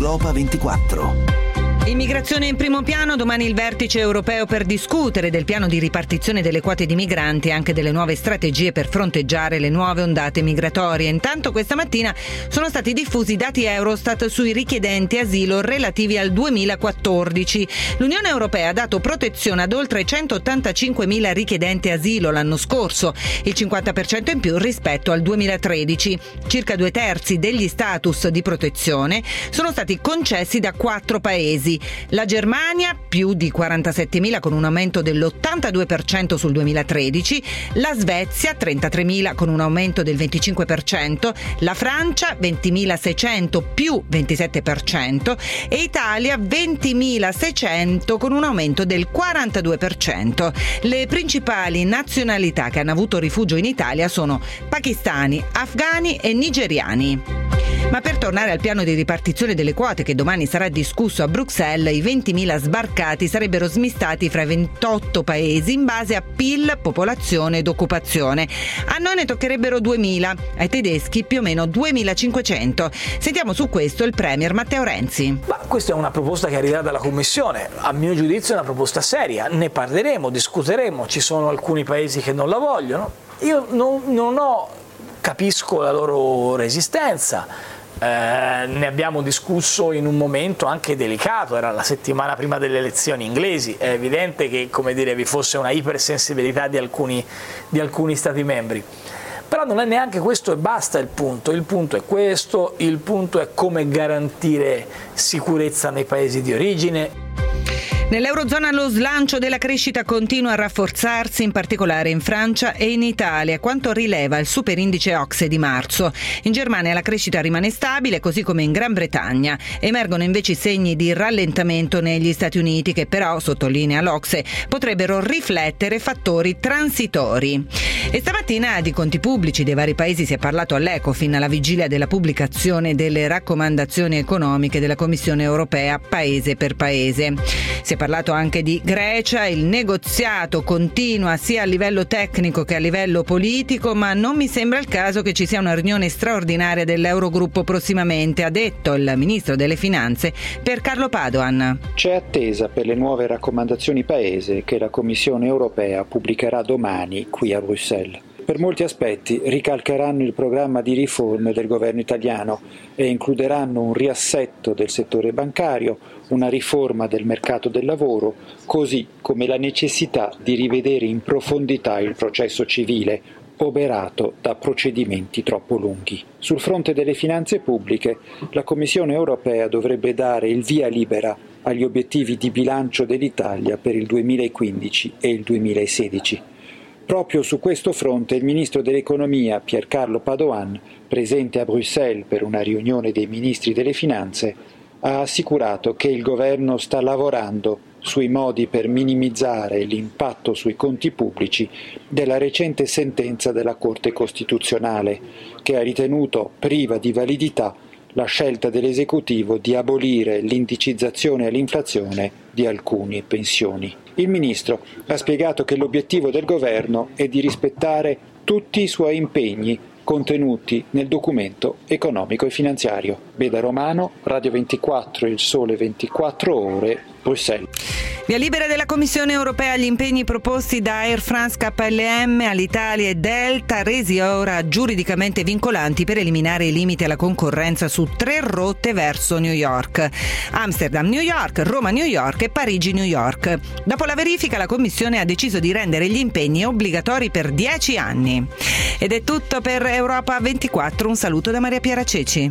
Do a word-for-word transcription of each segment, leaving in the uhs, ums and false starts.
Europa ventiquattro. Immigrazione in primo piano, domani il vertice europeo per discutere del piano di ripartizione delle quote di migranti e anche delle nuove strategie per fronteggiare le nuove ondate migratorie. Intanto questa mattina sono stati diffusi dati Eurostat sui richiedenti asilo relativi al duemilaquattordici. L'Unione Europea ha dato protezione ad oltre centottantacinquemila richiedenti asilo l'anno scorso, il cinquanta per cento in più rispetto al duemilatredici. Circa due terzi degli status di protezione sono stati concessi da quattro paesi. La Germania più di quarantasettemila con un aumento dell'ottantadue per cento sul duemilatredici, la Svezia trentatremila con un aumento del venticinque per cento, la Francia ventimilaseicento più ventisette per cento e Italia ventimilaseicento con un aumento del quarantadue per cento. Le principali nazionalità che hanno avuto rifugio in Italia sono pakistani, afghani e nigeriani. Ma per tornare al piano di ripartizione delle quote che domani sarà discusso a Bruxelles, i ventimila sbarcati sarebbero smistati fra ventotto paesi in base a P I L, popolazione ed occupazione. A noi ne toccherebbero duemila, ai tedeschi più o meno duemilacinquecento. Sentiamo su questo il premier Matteo Renzi. Ma questa è una proposta che arriverà dalla Commissione, a mio giudizio è una proposta seria, ne parleremo, discuteremo, ci sono alcuni paesi che non la vogliono, io non, non ho, capisco la loro resistenza. Eh, ne abbiamo discusso in un momento anche delicato, era la settimana prima delle elezioni inglesi, è evidente che, come dire, vi fosse una ipersensibilità di alcuni, di alcuni stati membri, però non è neanche questo e basta il punto, il punto è questo, il punto è come garantire sicurezza nei paesi di origine. Nell'Eurozona lo slancio della crescita continua a rafforzarsi, in particolare in Francia e in Italia, quanto rileva il superindice O C S E di marzo. In Germania la crescita rimane stabile, così come in Gran Bretagna. Emergono invece segni di rallentamento negli Stati Uniti che però, sottolinea l'O C S E, potrebbero riflettere fattori transitori. E stamattina di conti pubblici dei vari paesi si è parlato all'Ecofin alla vigilia della pubblicazione delle raccomandazioni economiche della Commissione Europea paese per paese. Si è parlato anche di Grecia, il negoziato continua sia a livello tecnico che a livello politico, ma non mi sembra il caso che ci sia una riunione straordinaria dell'Eurogruppo prossimamente, ha detto il ministro delle Finanze per Carlo Padoan. C'è attesa per le nuove raccomandazioni paese che la Commissione Europea pubblicherà domani qui a Bruxelles. Per molti aspetti ricalcheranno il programma di riforme del governo italiano e includeranno un riassetto del settore bancario, una riforma del mercato del lavoro, così come la necessità di rivedere in profondità il processo civile, oberato da procedimenti troppo lunghi. Sul fronte delle finanze pubbliche, la Commissione Europea dovrebbe dare il via libera agli obiettivi di bilancio dell'Italia per il duemilaquindici e il duemilasedici. Proprio su questo fronte il ministro dell'Economia Piercarlo Padoan, presente a Bruxelles per una riunione dei ministri delle Finanze, ha assicurato che il governo sta lavorando sui modi per minimizzare l'impatto sui conti pubblici della recente sentenza della Corte Costituzionale, che ha ritenuto priva di validità la scelta dell'esecutivo di abolire l'indicizzazione all'inflazione di alcune pensioni. Il ministro ha spiegato che l'obiettivo del governo è di rispettare tutti i suoi impegni contenuti nel documento economico e finanziario. Beda Romano, Radio ventiquattro, Il Sole ventiquattro Ore, Bruxelles. Via libera della Commissione Europea agli impegni proposti da Air France, K L M, Alitalia e Delta, resi ora giuridicamente vincolanti per eliminare i limiti alla concorrenza su tre rotte verso New York: Amsterdam-New York, Roma-New York e Parigi-New York. Dopo la verifica la Commissione ha deciso di rendere gli impegni obbligatori per dieci anni. Ed è tutto per Europa ventiquattro, un saluto da Maria Piera Ceci.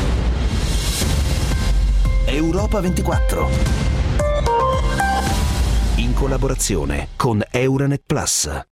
Europa ventiquattro. In collaborazione con Euronet Plus.